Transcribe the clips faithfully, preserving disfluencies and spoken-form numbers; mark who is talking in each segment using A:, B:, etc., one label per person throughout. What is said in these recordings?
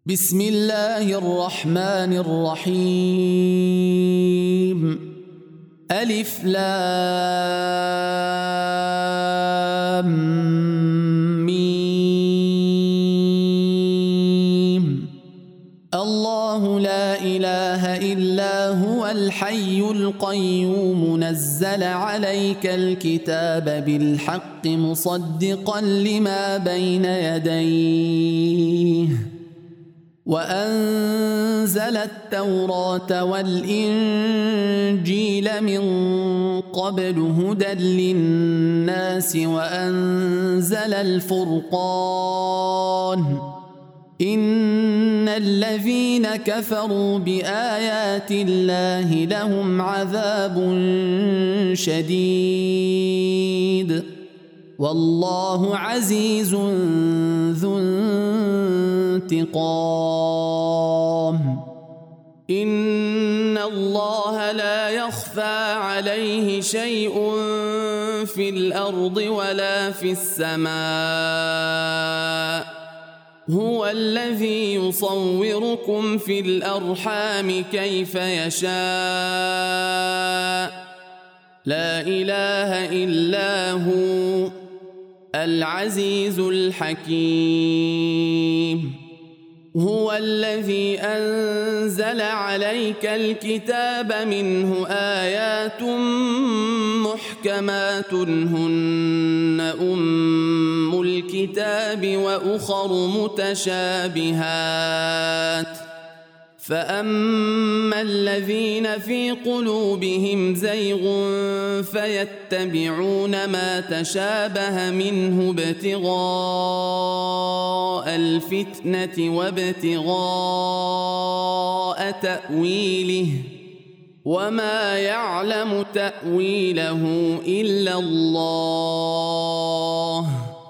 A: بسم الله الرحمن الرحيم. ألف لام ميم. الله لا إله إلا هو الحي القيوم نزل عليك الكتاب بالحق مصدقا لما بين يديه وأنزل التوراة والإنجيل من قبل هدى للناس وأنزل الفرقان إن الذين كفروا بآيات الله لهم عذاب شديد والله عزيز ذو انتقام. إن الله لا يخفى عليه شيء في الأرض ولا في السماء هو الذي يصوركم في الأرحام كيف يشاء لا إله إلا هو العزيز الحكيم. هو الذي أنزل عليك الكتاب منه آيات محكمات هن أم الكتاب وأخر متشابهات فأما الذين في قلوبهم زيغ فيتبعون ما تشابه منه ابتغاء الفتنة وابتغاء تأويله وما يعلم تأويله إلا الله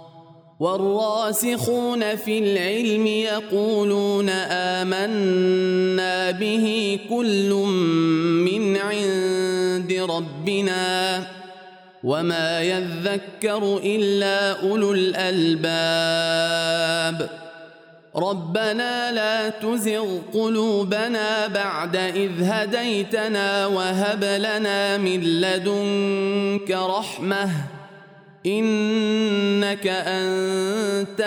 A: والراسخون في العلم يقولون آمنا به كل من عند ربنا وما يذكر إلا أولو الألباب. ربنا لا تزغ قلوبنا بعد إذ هديتنا وهب لنا من لدنك رحمة إنك أنت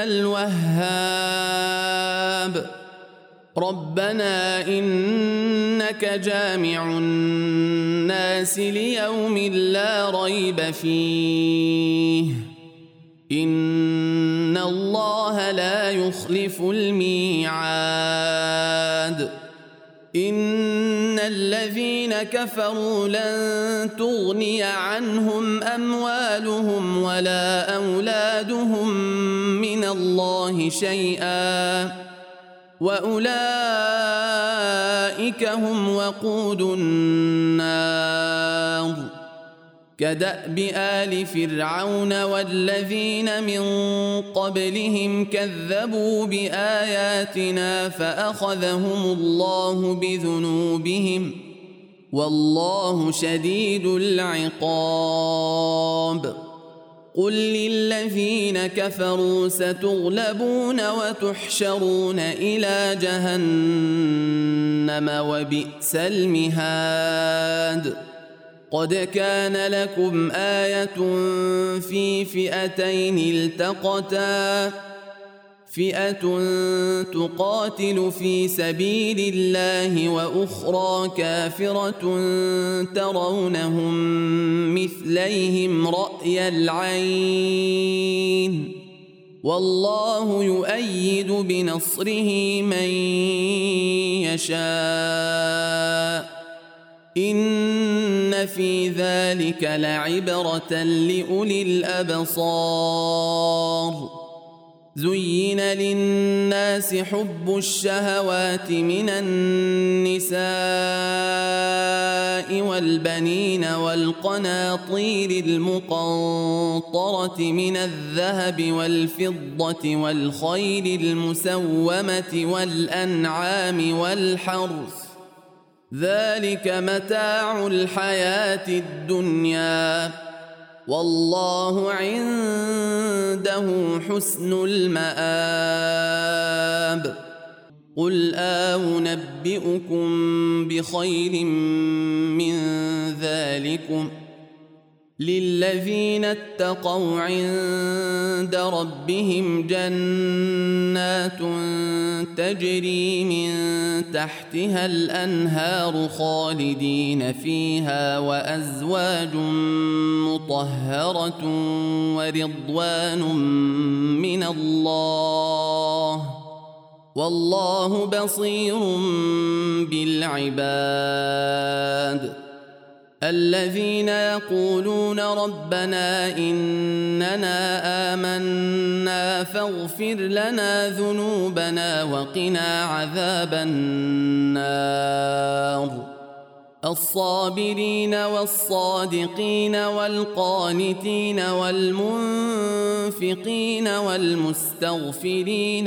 A: الوهاب. ربنا إنك جامع الناس ليوم لا ريب فيه إن الله لا يخلف الميعاد. إن الذين كفروا لن تغني عنهم أموالهم ولا أولادهم من الله شيئا وأولئك هم وقود النار كدأب آل فرعون والذين من قبلهم كذبوا بآياتنا فأخذهم الله بذنوبهم والله شديد العقاب. قل للذين كفروا ستغلبون وتحشرون إلى جهنم وبئس المهاد. قد كان لكم آية في فئتين التقتا فئة تقاتل في سبيل الله وأخرى كافرة ترونهم مثليهم رأي العين والله يؤيد بنصره من يشاء إن في ذلك لعبرة لأولي الأبصار. زين للناس حب الشهوات من النساء والبنين والقناطير المقنطرة من الذهب والفضة والخيل المسومة والأنعام والحرث ذلك متاع الحياة الدنيا والله عنده حسن المآب. قل أنبئكم بخير من ذلكم للذين اتقوا عند ربهم جنات تجري من تحتها الأنهار خالدين فيها وأزواج مطهرة ورضوان من الله والله بصير بالعباد الذين يقولون ربنا إننا آمنا فاغفر لنا ذنوبنا وقنا عذاب النار الصابرين والصادقين والقانتين والمنفقين والمستغفرين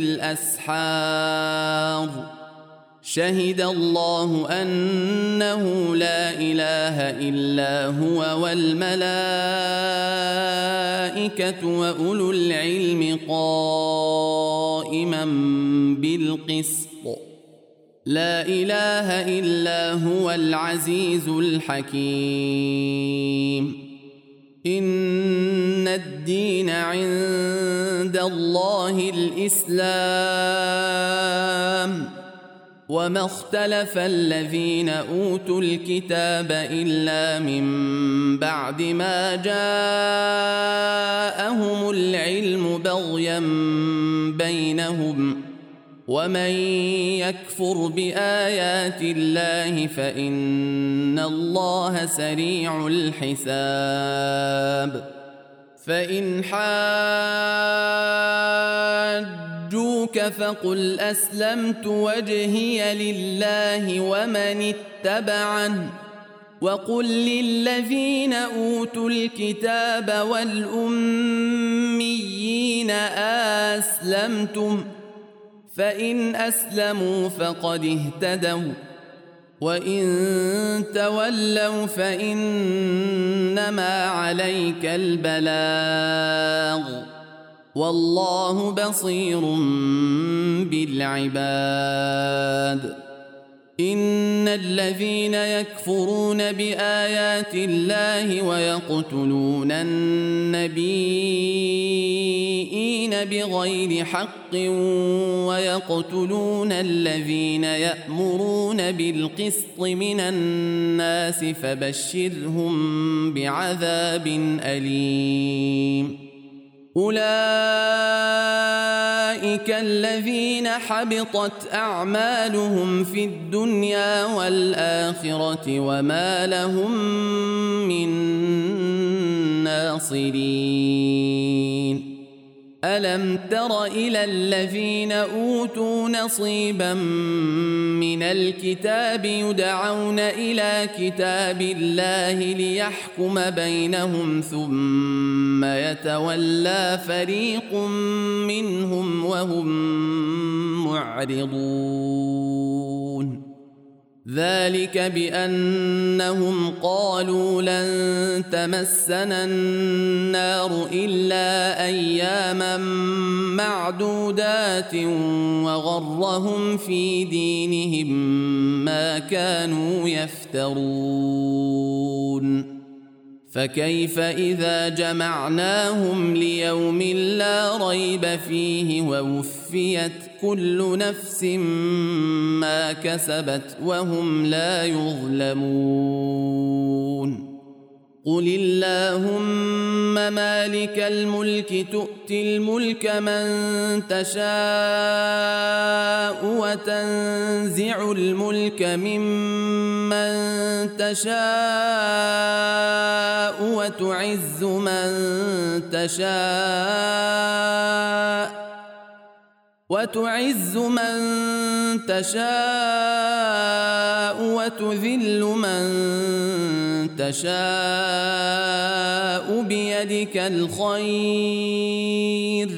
A: بالأسحار شهد الله أنه لا إله إلا هو والملائكة وأولو العلم قائما بالقسط لا إله إلا هو العزيز الحكيم إن الدين عند الله الإسلام وما اختلف الذين أوتوا الكتاب إلا من بعد ما جاءهم العلم بغيا بينهم ومن يكفر بآيات الله فإن الله سريع الحساب فإن حاجوك فقل أسلمت وجهي لله ومن اتبعن وقل للذين أوتوا الكتاب والأميين أسلمتم فإن أسلموا فقد اهتدوا وإن تولوا فإنما عليك البلاغ والله بصير بالعباد إن الذين يكفرون بآيات الله ويقتلون النبيين بغير حق ويقتلون الذين يأمرون بالقسط من الناس فبشرهم بعذاب أليم أولئك الذين حبطت أعمالهم في الدنيا والآخرة وما لهم من ناصرين ألم تر إلى الذين أوتوا نصيبا من الكتاب يدعون إلى كتاب الله ليحكم بينهم ثم يتولى فريق منهم وهم معرضون ذلك بأنهم قالوا لن تمسنا النار إلا أياما معدودات وغرهم في دينهم ما كانوا يفترون فكيف إذا جمعناهم ليوم لا ريب فيه ووفيت كل نفس ما كسبت وهم لا يظلمون قل اللهم مالك الملك تؤتي الملك من تشاء وتنزع الملك ممن تشاء وتعز من تشاء وتعز من تشاء وتذل من تشاء بيدك الخير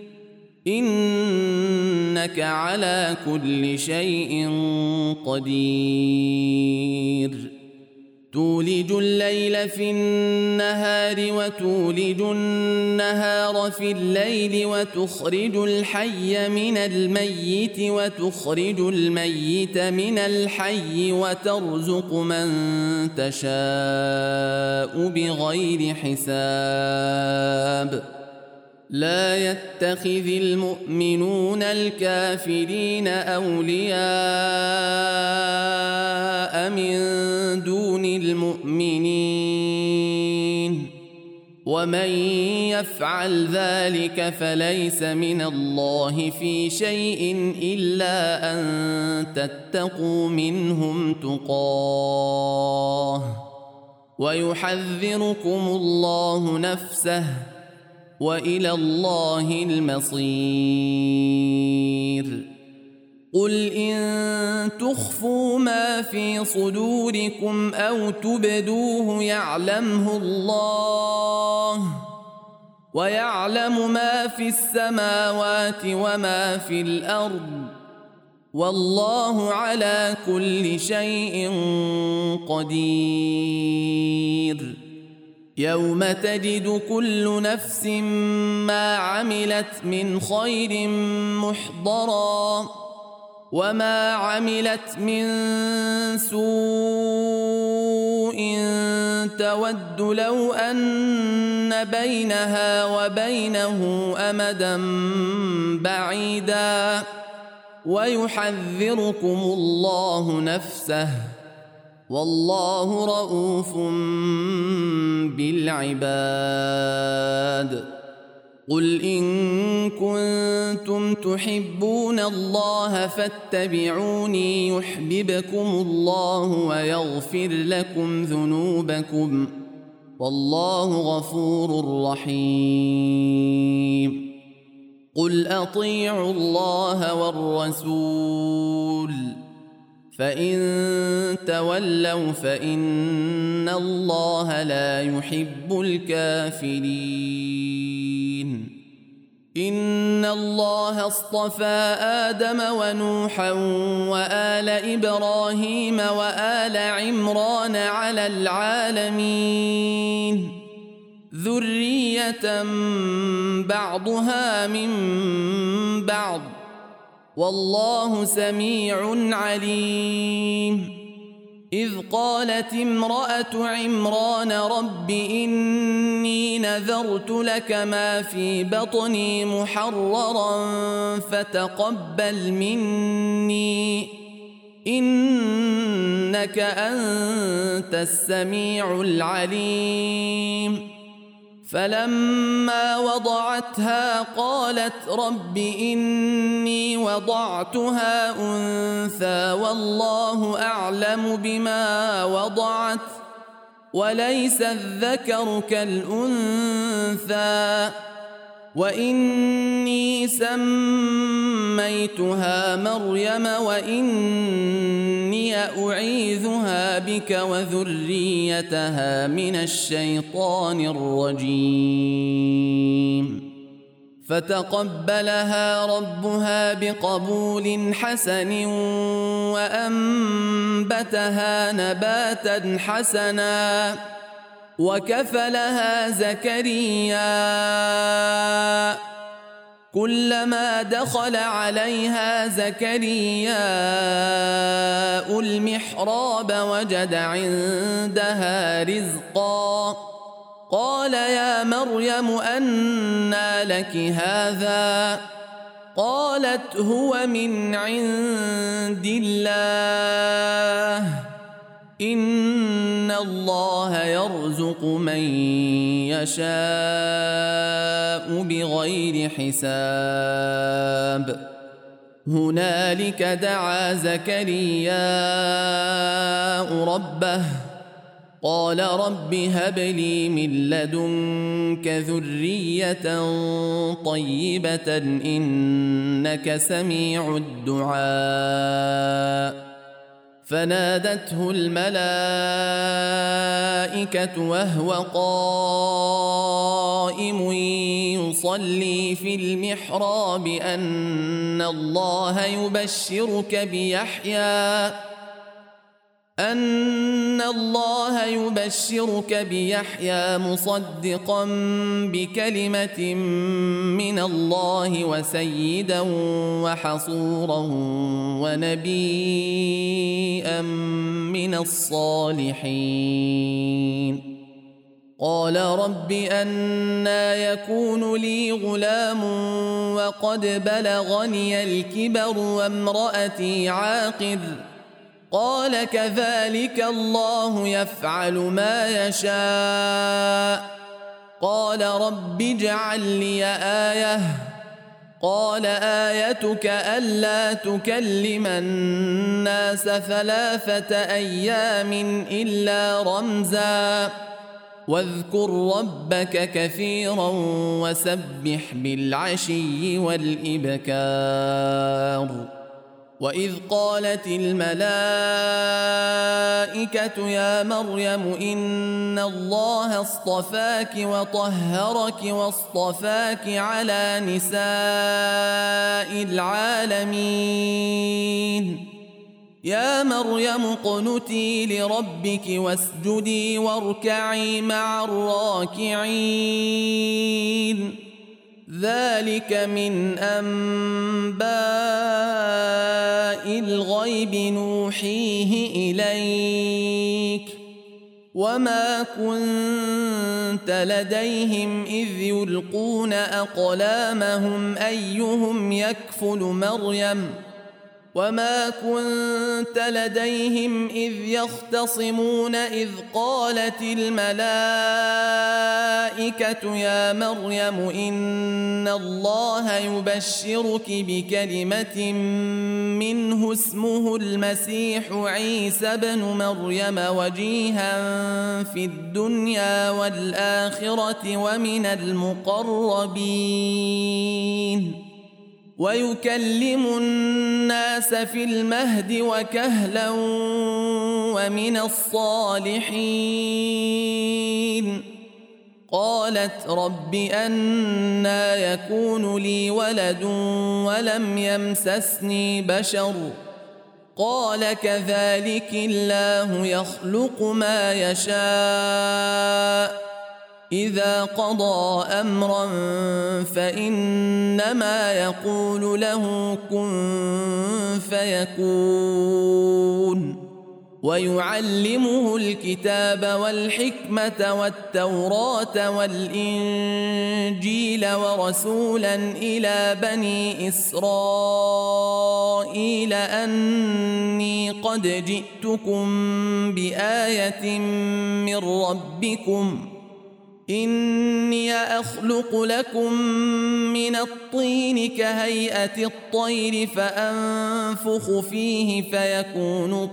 A: إنك على كل شيء قدير تولج الليل في النهار وتولج النهار في الليل وتخرج الحي من الميت وتخرج الميت من الحي وترزق من تشاء بغير حساب لا يتخذ المؤمنون الكافرين أولياء من دون المؤمنين ومن يفعل ذلك فليس من الله في شيء إلا أن تتقوا منهم تقاه ويحذركم الله نفسه وإلى الله المصير قل إن تخفوا ما في صدوركم أو تبدوه يعلمه الله ويعلم ما في السماوات وما في الأرض والله على كل شيء قدير يوم تجد كل نفس ما عملت من خير محضرا وما عملت من سوء تود لو أن بينها وبينه أمدا بعيدا ويحذركم الله نفسه والله رؤوف بالعباد قل إن كنتم تحبون الله فاتبعوني يحببكم الله ويغفر لكم ذنوبكم والله غفور رحيم قل أطيعوا الله والرسول فإن تولوا فإن الله لا يحب الكافرين إن الله اصطفى آدم ونوحا وآل إبراهيم وآل عمران على العالمين ذرية بعضها من بعض والله سميع عليم إذ قالت امرأة عمران رب إني نذرت لك ما في بطني محررا فتقبل مني إنك أنت السميع العليم فلما وضعتها قالت رب إني وضعتها أنثى والله أعلم بما وضعت وليس الذكر كالأنثى وإني سميتها مريم وإني أعيذها بك وذريتها من الشيطان الرجيم فتقبلها ربها بقبول حسن وأنبتها نباتا حسنا وكفلها زكريا كلما دخل عليها زكريا المحراب وجد عندها رزقا قال يا مريم أنى لك هذا قالت هو من عند الله إن الله يرزق من يشاء بغير حساب هنالك دعا زكرياء ربه قال رب هب لي من لدنك ذرية طيبة إنك سميع الدعاء فنادته الملائكة وهو قائم يصلي في المحراب أن الله يبشرك بيحيى أن الله يبشرك بيحيى مصدقا بكلمة من الله وسيدا وحصورا ونبيا من الصالحين. قال رب أنى يكون لي غلام وقد بلغني الكبر وامرأتي عاقر؟ قال كذلك الله يفعل ما يشاء. قال رب اجعل لي آية. قال آيتك ألا تكلم الناس ثلاثة أيام إلا رمزا واذكر ربك كثيرا وسبح بالعشي والإبكار. وإذ قالت الملائكة يا مريم إن الله اصطفاك وطهرك واصطفاك على نساء العالمين. يا مريم اقنتي لربك واسجدي واركعي مع الراكعين. ذلك من أنباء الغيب نوحيه إليك وما كنت لديهم إذ يلقون أقلامهم أيهم يكفل مريم وما كنت لديهم إذ يختصمون إذ قالت الملائكة يا مريم إن الله يبشرك بكلمة منه اسمه المسيح عيسى بن مريم وجيها في الدنيا والآخرة ومن المقربين ويكلم الناس في المهد وكهلا ومن الصالحين. قالت رب أنى يكون لي ولد ولم يمسسني بشر؟ قال كذلك الله يخلق ما يشاء إذا قضى أمرا فإنما يقول له كن فيكون. ويعلمه الكتاب والحكمة والتوراة والإنجيل ورسولا إلى بني إسرائيل أني قد جئتكم بآية من ربكم إني أخلق لكم من الطين كهيئة الطير فأنفخ فيه فيكون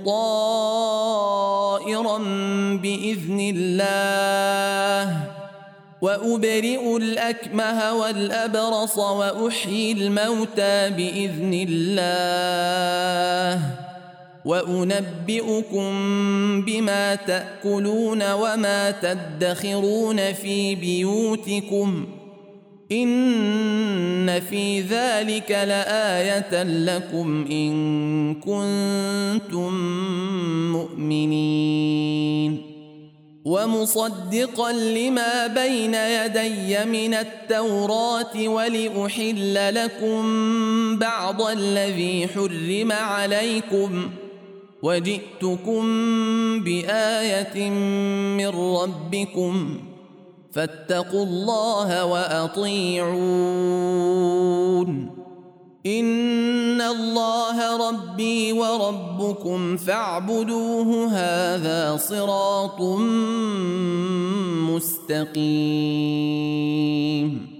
A: طائرا بإذن الله وأبرئ الأكمه والأبرص وأحيي الموتى بإذن الله وأنبئكم بما تأكلون وما تدخرون في بيوتكم إن في ذلك لآية لكم إن كنتم مؤمنين. ومصدقا لما بين يدي من التوراة ولأحل لكم بعض الذي حرم عليكم وجئتكم بآية من ربكم فاتقوا الله وأطيعون. إن الله ربي وربكم فاعبدوه هذا صراط مستقيم.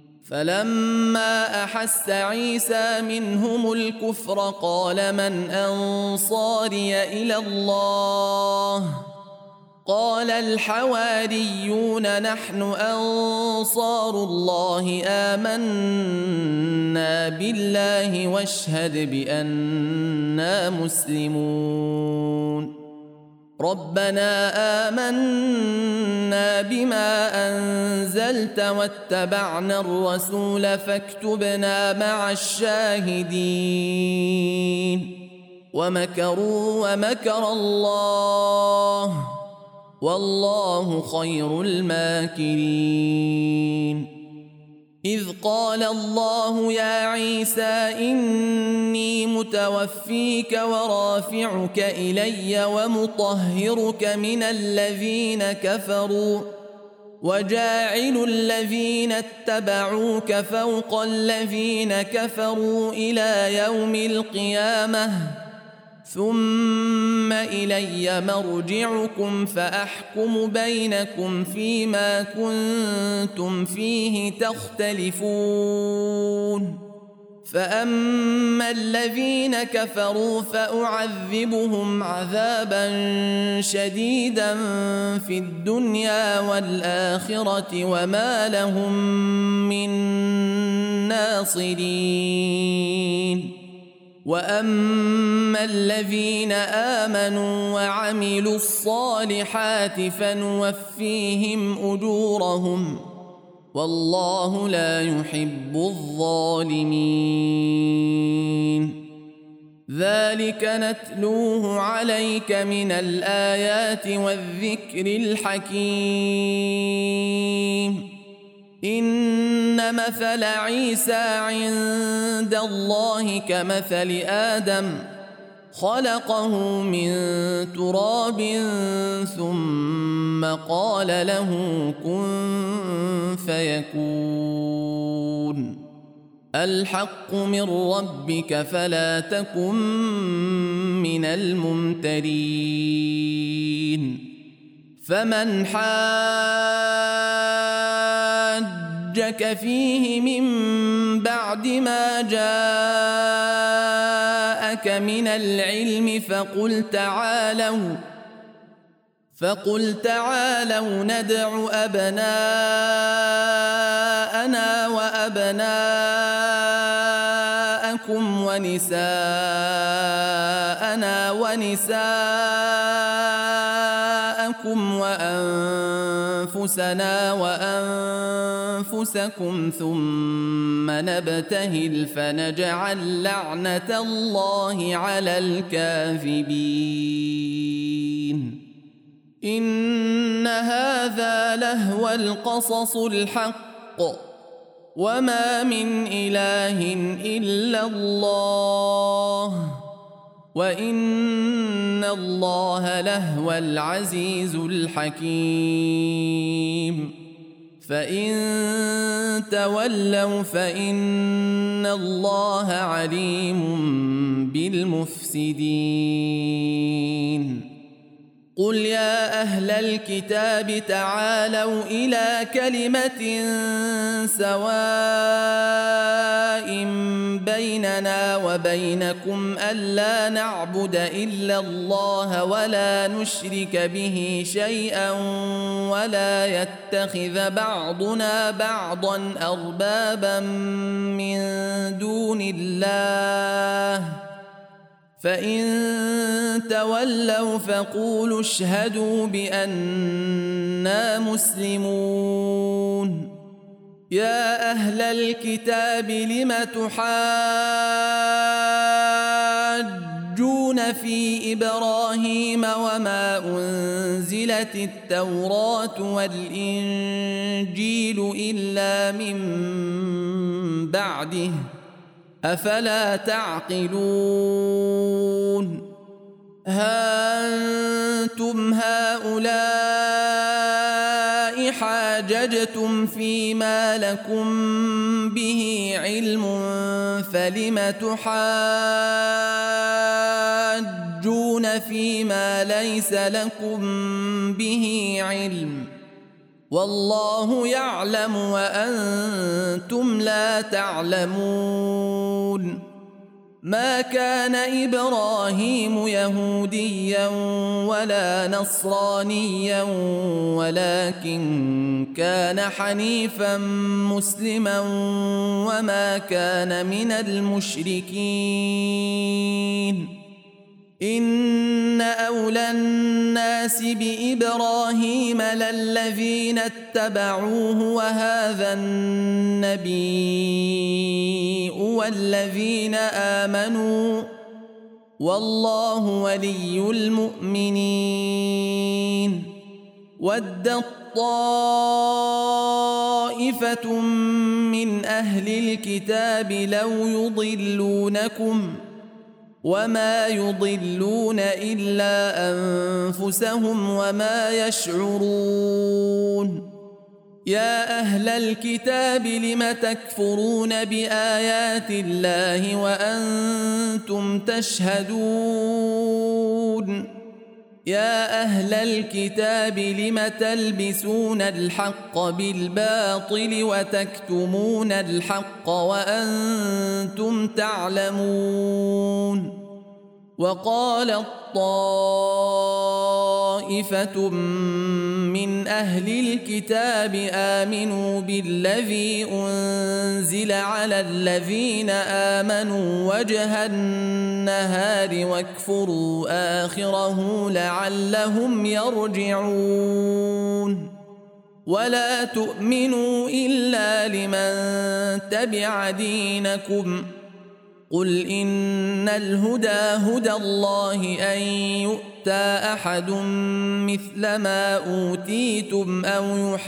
A: فلما أحس عيسى منهم الكفر قال من أنصاري إلى الله؟ قال الحواريون نحن أنصار الله آمنا بالله واشهد بأننا مسلمون. ربنا آمنا بما أنزلت واتبعنا الرسول فاكتبنا مع الشاهدين. ومكروا ومكر الله والله خير الماكرين. إذ قال الله يا عيسى إني متوفيك ورافعك إلي ومطهرك من الذين كفروا وجاعل الذين اتبعوك فوق الذين كفروا إلى يوم القيامة ثم إلي مرجعكم فأحكم بينكم فيما كنتم فيه تختلفون. فأما الذين كفروا فأعذبهم عذابا شديدا في الدنيا والآخرة وما لهم من ناصرين. وأما الذين آمنوا وعملوا الصالحات فنوفيهم أجورهم والله لا يحب الظالمين. ذلك نتلوه عليك من الآيات والذكر الحكيم. إن مثل عيسى عند الله كمثل آدم خلقه من تراب ثم قال له كن فيكون. الحق من ربك فلا تكن من الممترين. فمن حاجك فيه من بعد ما جاءك من العلم فقل تعالوا فقل تعالوا ندع أبناءنا وأبناءكم ونساءنا ونساءكم وأنفسنا وأنفسكم ثم نبتهل فنجعل لعنة الله على الكاذبين. إن هذا لهو القصص الحق وما من إله إلا الله وإن الله لهو العزيز الحكيم. فإن تولوا فإن الله عليم بالمفسدين. قل يا أهل الكتاب تعالوا إلى كلمة سواء بيننا وبينكم ألا نعبد إلا الله ولا نشرك به شيئا ولا يتخذ بعضنا بعضا أربابا من دون الله فإن تولوا فقولوا اشهدوا بأننا مسلمون. يا أهل الكتاب لم تحاجون في إبراهيم وما أنزلت التوراة والإنجيل إلا من بعده أفلا تعقلون. ها أنتم هؤلاء حاججتم فيما لكم به علم فلم تحاجون فيما ليس لكم به علم والله يعلم وأنتم لا تعلمون. ما كان إبراهيم يهوديا ولا نصرانيا ولكن كان حنيفا مسلما وما كان من المشركين. إن أولى الناس بإبراهيم للذين اتبعوه وهذا النبي والذين آمنوا والله ولي المؤمنين. ودت طائفة من أهل الكتاب لو يضلونكم وما يضلون إلا أنفسهم وما يشعرون. يا أهل الكتاب لم تكفرون بآيات الله وأنتم تشهدون. يا أهل الكتاب لم تلبسون الحق بالباطل وتكتمون الحق وأنتم تعلمون. وقالت طائفة من أهل الكتاب آمنوا بالذي أنزل على الذين آمنوا وجه النهار واكفروا آخره لعلهم يرجعون. ولا تؤمنوا إلا لمن تبع دينكم. قل إن الهدى هدى الله أن يؤتى أحد مثل ما أوتيتم أو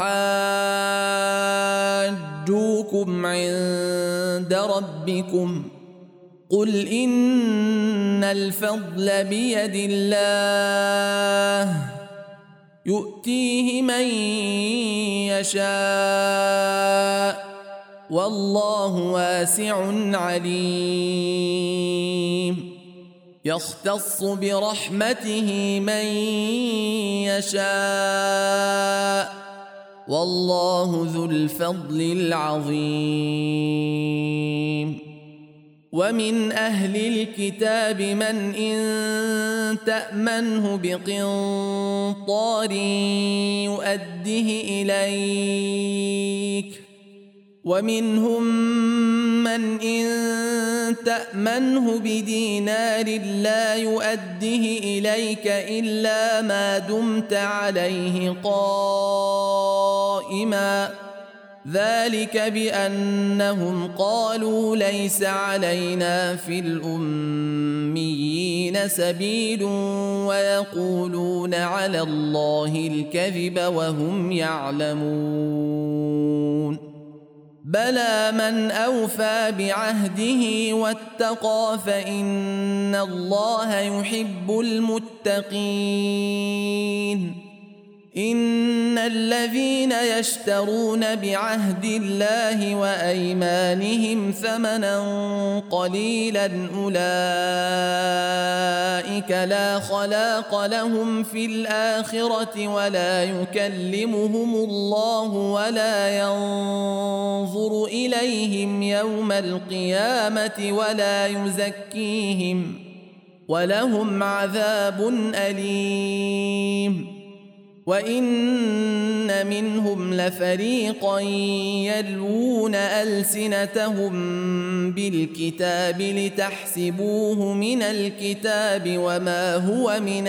A: يحاجوكم عند ربكم. قل إن الفضل بيد الله يؤتيه من يشاء والله واسع عليم. يختص برحمته من يشاء والله ذو الفضل العظيم. ومن أهل الكتاب من إن تأمنه بقنطار يؤده إليك ومنهم من إن تأمنه بدينار لا يؤده إليك إلا ما دمت عليه قائما ذلك بأنهم قالوا ليس علينا في الأميين سبيل ويقولون على الله الكذب وهم يعلمون. بلى من أوفى بعهده واتقى فإن الله يحب المتقين. إن الذين يشترون بعهد الله وأيمانهم ثمنا قليلا أولئك لا خلاق لهم في الآخرة ولا يكلمهم الله ولا ينظر إليهم يوم القيامة ولا يزكيهم ولهم عذاب أليم. وإن منهم لفريقا يلوون ألسنتهم بالكتاب لتحسبوه من الكتاب وما هو من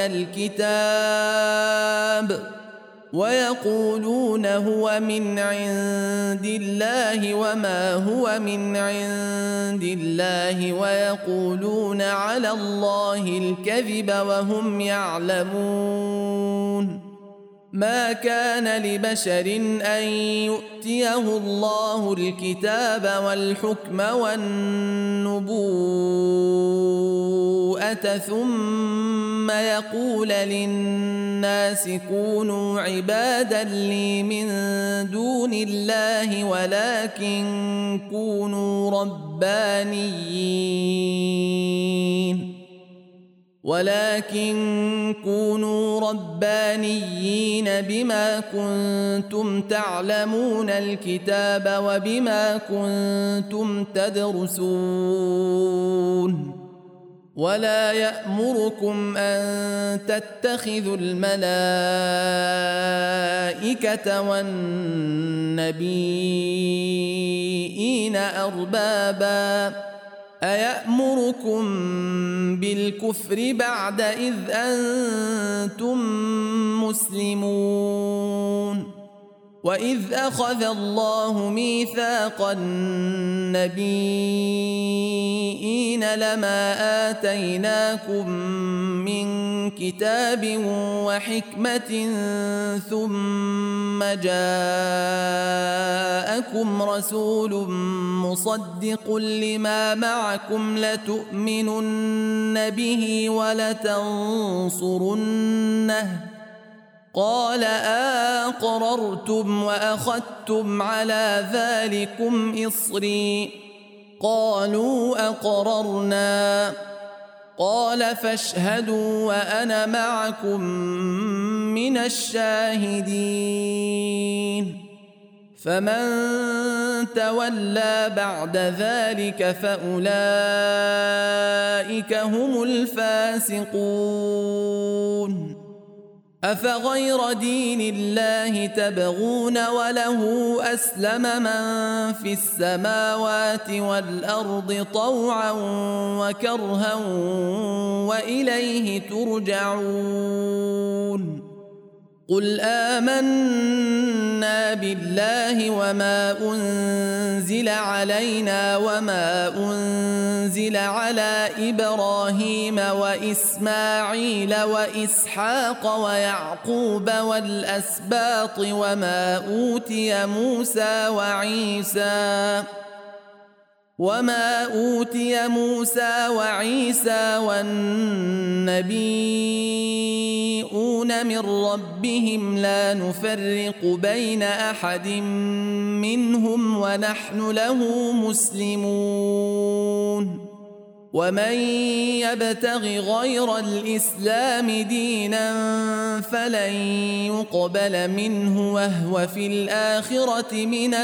A: الكتاب ويقولون هو من عند الله وما هو من عند الله ويقولون على الله الكذب وهم يعلمون. ما كان لبشر أن يؤتيه الله الكتاب والحكم والنبوءة ثم يقول للناس كونوا عبادا لي من دون الله ولكن كونوا ربانيين ولكن كونوا ربانيين بما كنتم تعلمون الكتاب وبما كنتم تدرسون. ولا يأمركم أن تتخذوا الملائكة والنبيين أربابا أيأمركم بالكفر بعد إذ أنتم مسلمون. وإذ أخذ الله ميثاق النبيين لما آتيناكم من كتاب وحكمة ثم جاءكم رسول مصدق لما معكم لتؤمنن به ولتنصرنه قال أقررتم وأخذتم على ذلكم إصري قالوا أقررنا قال فاشهدوا وأنا معكم من الشاهدين فمن تولى بعد ذلك فأولئك هم الفاسقون أفغير دين الله تبغون وله أسلم من في السماوات والأرض طوعا وكرها وإليه ترجعون قل آمنا بالله وما أنزل علينا وما أنزل على إبراهيم وإسماعيل وإسحاق ويعقوب والأسباط وما أوتي موسى وعيسى وما أوتي موسى وعيسى والنبيون من ربهم لا نفرق بين أحد منهم ونحن له مسلمون ومن يبتغ غير الإسلام دينا فلن يقبل منه وهو في الآخرة من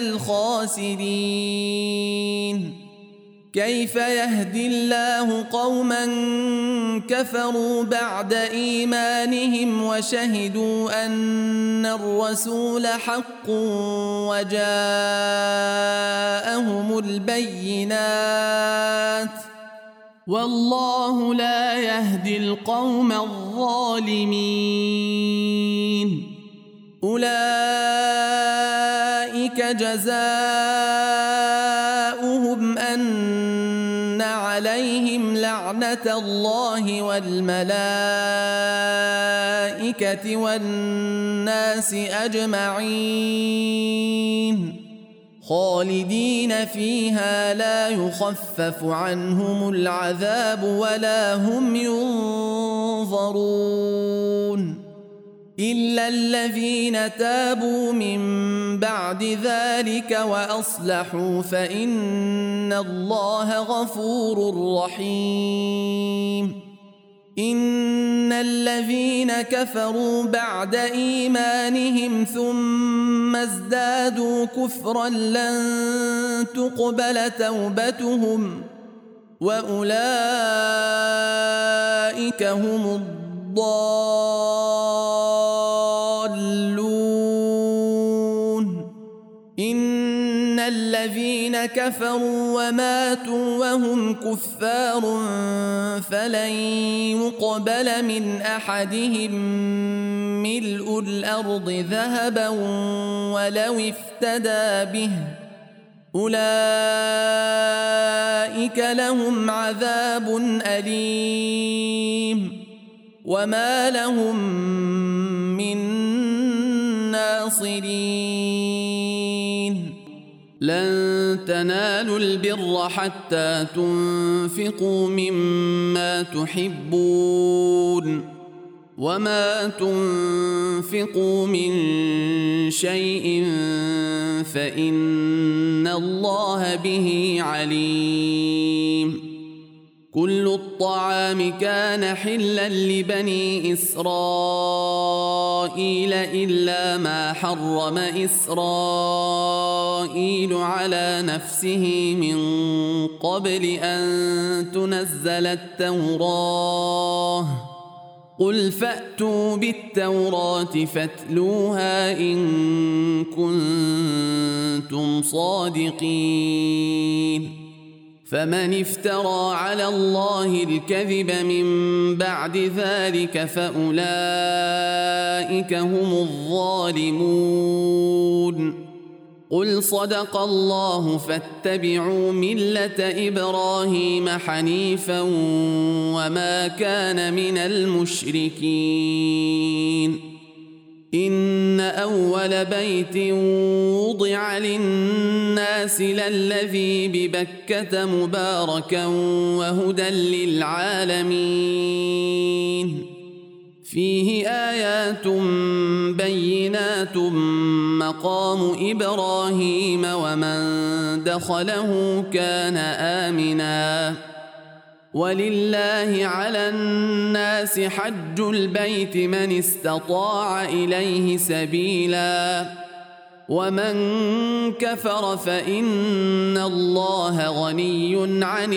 A: الخاسرين كيف يهدي الله قوما كفروا بعد إيمانهم وشهدوا أن الرسول حق وجاءهم البينات والله لا يهدي القوم الظالمين أولئك جزاؤهم أن عليهم لعنة الله والملائكة والناس أجمعين خالدين فيها لا يخفف عنهم العذاب ولا هم ينظرون إلا الذين تابوا من بعد ذلك وأصلحوا فإن الله غفور رحيم إن الذين كفروا بعد إيمانهم ثم ازدادوا كفرا لن تقبل توبتهم وأولئك هم الضالون إن الذين كفروا وماتوا وهم كفار فلن يقبل من أحدهم ملء الأرض ذهبا ولو افتدى به أولئك لهم عذاب أليم وما لهم من ناصرين لن تنالوا البر حتى تنفقوا مما تحبون وما تنفقوا من شيء فإن الله به عليم كل الطعام كان حلا لبني إسرائيل إلا ما حرم إسرائيل على نفسه من قبل أن تنزل التوراة قل فأتوا بالتوراة فاتلوها إن كنتم صادقين فمن افترى على الله الكذب من بعد ذلك فأولئك هم الظالمون. قل صدق الله فاتبعوا ملة إبراهيم حنيفا وما كان من المشركين. إن أول بيت وضع للناس للذي ببكة مباركا وهدى للعالمين. فيه آيات بينات مقام إبراهيم ومن دخله كان آمنا. ولله على الناس حج البيت من استطاع إليه سبيلا ومن كفر فإن الله غني عن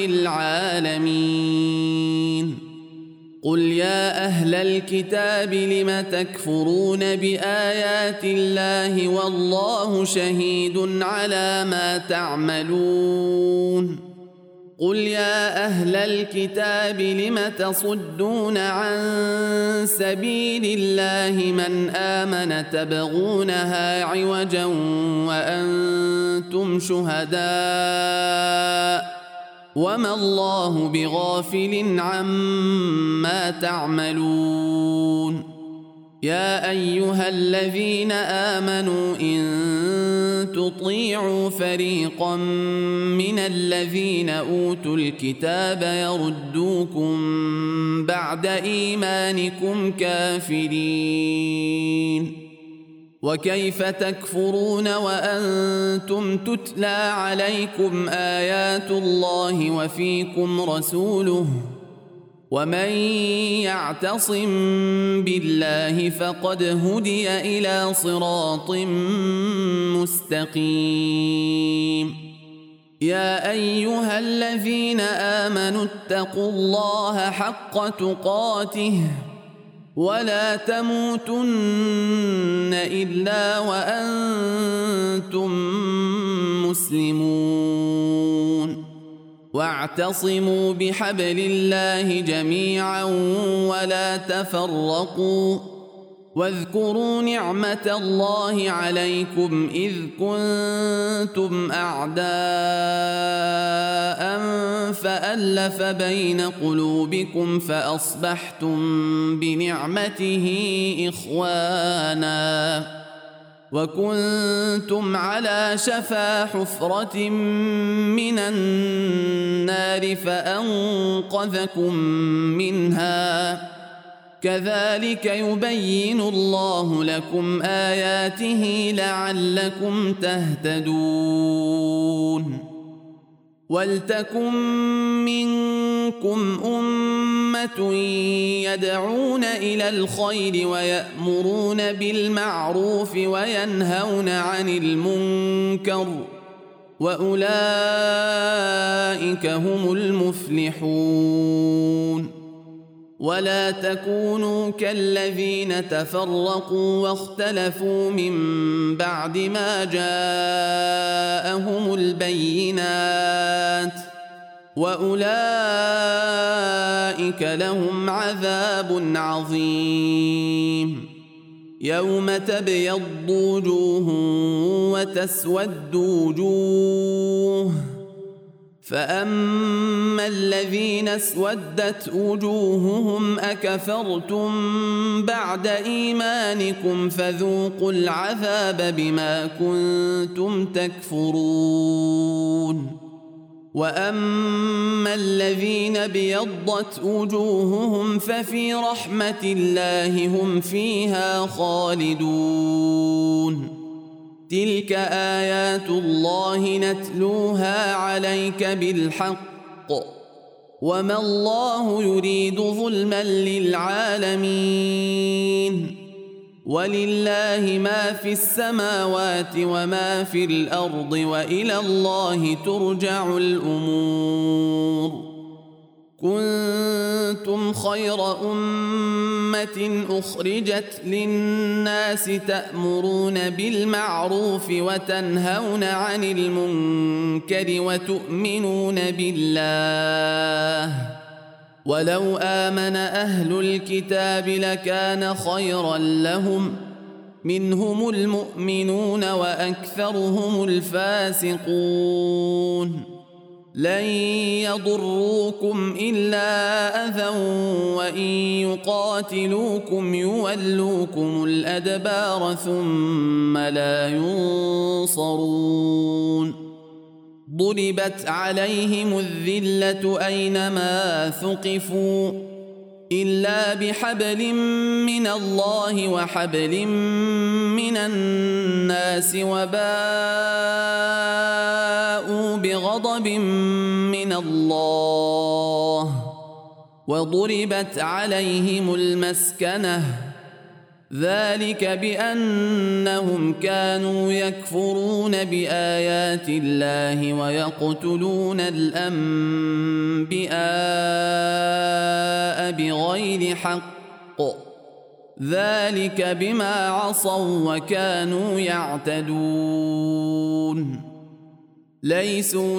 A: العالمين. قل يا أهل الكتاب لم تكفرون بآيات الله والله شهيد على ما تعملون. قل يا أهل الكتاب لم تصدون عن سبيل الله من آمن تبغونها عوجا وأنتم شهداء وما الله بغافل عما تعملون. يا أيها الذين آمنوا إن تطيعوا فريقا من الذين أوتوا الكتاب يردوكم بعد إيمانكم كافرين. وكيف تكفرون وأنتم تتلى عليكم آيات الله وفيكم رسوله ومن يعتصم بالله فقد هدي إلى صراط مستقيم. يا أيها الذين آمنوا اتقوا الله حق تقاته ولا تموتن إلا وأنتم مسلمون. واعتصموا بحبل الله جميعا ولا تفرقوا واذكروا نعمة الله عليكم إذ كنتم أعداء فألف بين قلوبكم فأصبحتم بنعمته إخوانا وكنتم على شفا حفرة من النار فأنقذكم منها. كذلك يبين الله لكم آياته لعلكم تهتدون. ولتكن منكم أمة يدعون إلى الخير ويأمرون بالمعروف وينهون عن المنكر وأولئك هم المفلحون. ولا تكونوا كالذين تفرقوا واختلفوا من بعد ما جاءهم البينات وأولئك لهم عذاب عظيم. يوم تبيض وجوه وتسود وجوه فأما الذين اسودت وجوههم أكفرتم بعد إيمانكم فذوقوا العذاب بما كنتم تكفرون. وأما الذين بيضت وجوههم ففي رحمة الله هم فيها خالدون. تلك آيات الله نتلوها عليك بالحق وما الله يريد ظلما للعالمين. ولله ما في السماوات وما في الأرض وإلى الله ترجع الأمور. كنتم خير أمة أخرجت للناس تأمرون بالمعروف وتنهون عن المنكر وتؤمنون بالله ولو آمن أهل الكتاب لكان خيرا لهم منهم المؤمنون وأكثرهم الفاسقون لن يضروكم إلا أذى وإن يقاتلوكم يولوكم الأدبار ثم لا ينصرون ضربت عليهم الذلة أينما ثقفوا إلا بحبل من الله وحبل من الناس وباءوا بغضب من الله وضربت عليهم المسكنة ذلك بأنهم كانوا يكفرون بآيات الله ويقتلون الأنبياء بغير حق ذلك بما عصوا وكانوا يعتدون ليسوا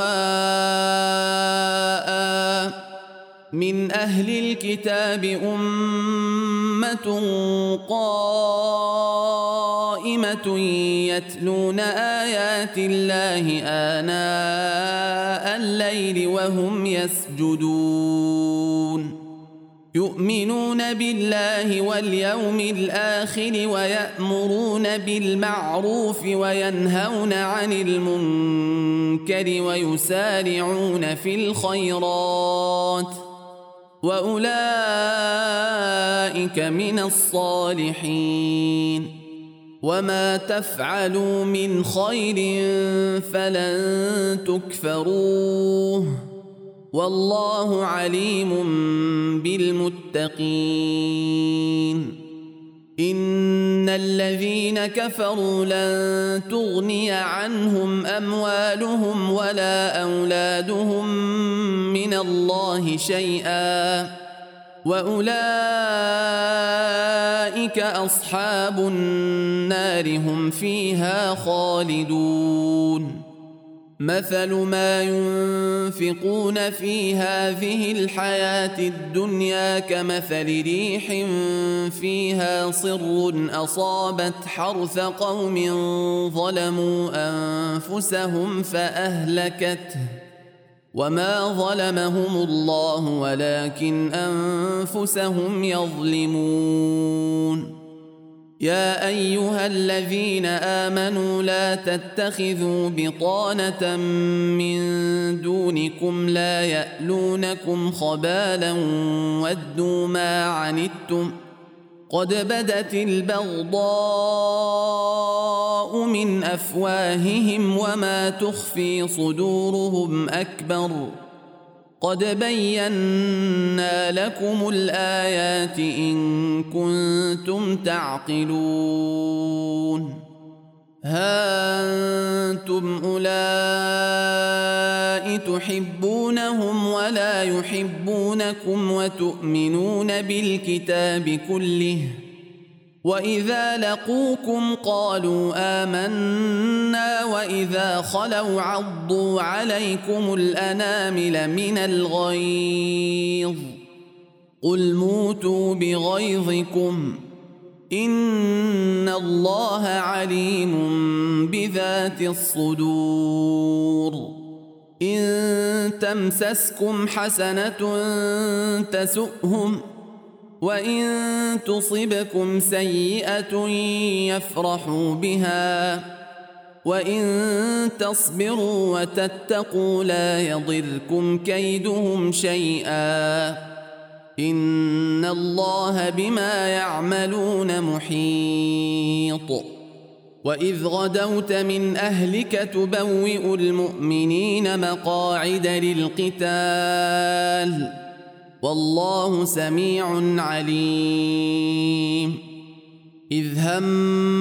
A: سواء من أهل الكتاب أمة قائمة يتلون آيات الله آناء الليل وهم يسجدون يؤمنون بالله واليوم الآخر ويأمرون بالمعروف وينهون عن المنكر ويسارعون في الخيرات وأولئك من الصالحين وما تفعلوا من خير فلن تكفروه والله عليم بالمتقين إن الذين كفروا لن تغني عنهم أموالهم ولا أولادهم من الله شيئا وأولئك أصحاب النار هم فيها خالدون مثل ما ينفقون في هذه الحياة الدنيا كمثل ريح فيها صر أصابت حرث قوم ظلموا أنفسهم فأهلكته وما ظلمهم الله ولكن أنفسهم يظلمون يا أيها الذين آمنوا لا تتخذوا بطانة من دونكم لا يألونكم خبالا ودوا ما عنتم قد بدت البغضاء من أفواههم وما تخفي صدورهم أكبر قد بينا لكم الآيات إن كنتم تعقلون ها أنتم أولئك تحبونهم ولا يحبونكم وتؤمنون بالكتاب كله وإذا لقوكم قالوا آمنا وإذا خلوا عضوا عليكم الأنامل من الغيظ قل موتوا بغيظكم إن الله عليم بذات الصدور إن تمسسكم حسنة تسؤهم وإن تصبكم سيئة يفرحوا بها وإن تصبروا وتتقوا لا يضركم كيدهم شيئا إن الله بما يعملون محيط وإذ غدوت من أهلك تبوئ المؤمنين مقاعد للقتال والله سميع عليم إذ هم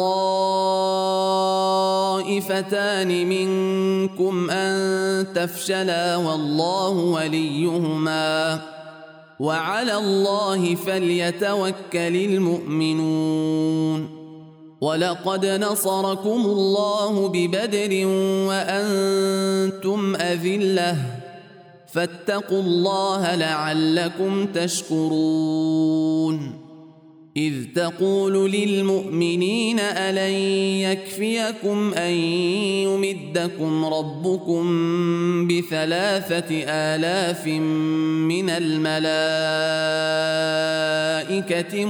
A: الطائفتان منكم أن تفشلا والله وليهما وعلى الله فليتوكل المؤمنون ولقد نصركم الله ببدر وأنتم أذلة فاتقوا الله لعلكم تشكرون إذ تقول للمؤمنين ألن يكفيكم أن يمدكم ربكم بثلاثة آلاف من الملائكة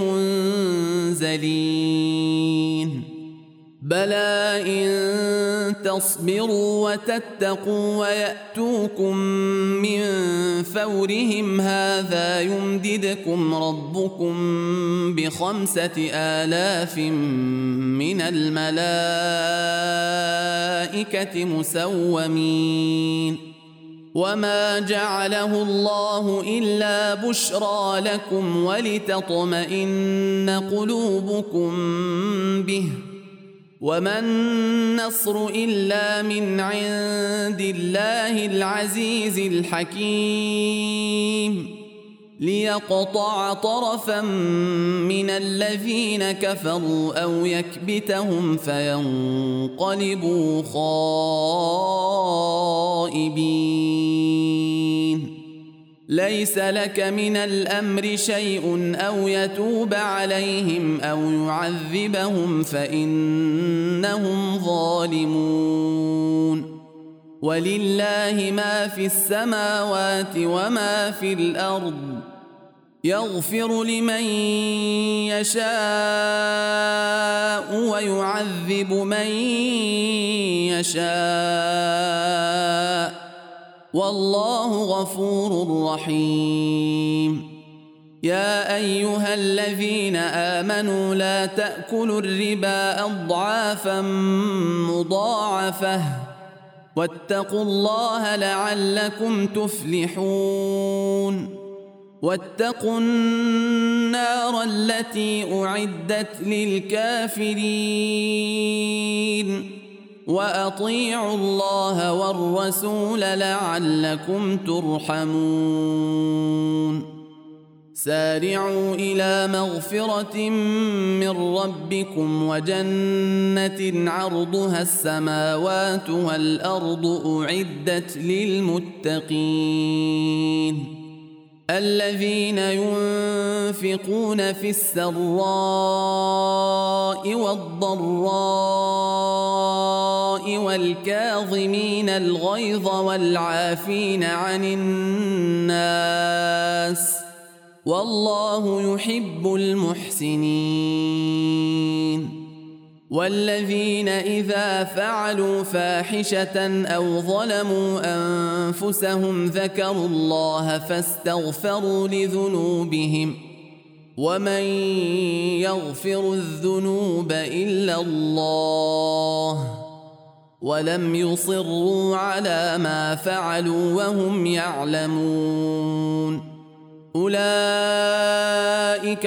A: منزلين بلى إن تصبروا وتتقوا ويأتوكم من فورهم هذا يمددكم ربكم بخمسة آلاف من الملائكة مسومين وما جعله الله إلا بشرى لكم ولتطمئن قلوبكم به وما النصر إلا من عند الله العزيز الحكيم ليقطع طرفا من الذين كفروا أو يكبتهم فينقلبوا خائبين ليس لك من الأمر شيء أو يتوب عليهم أو يعذبهم فإنهم ظالمون ولله ما في السماوات وما في الأرض يغفر لمن يشاء ويعذب من يشاء والله غفور رحيم يا أيها الذين آمنوا لا تأكلوا الربا أضعافا مضاعفة واتقوا الله لعلكم تفلحون واتقوا النار التي أعدت للكافرين وأطيعوا الله والرسول لعلكم ترحمون سارعوا إلى مغفرة من ربكم وجنة عرضها السماوات والأرض أعدت للمتقين الذين ينفقون في السراء والضراء والكاظمين الغيظ والعافين عن الناس والله يحب المحسنين والذين إذا فعلوا فاحشة أو ظلموا أنفسهم ذكروا الله فاستغفروا لذنوبهم ومن يغفر الذنوب إلا الله ولم يصروا على ما فعلوا وهم يعلمون أولئك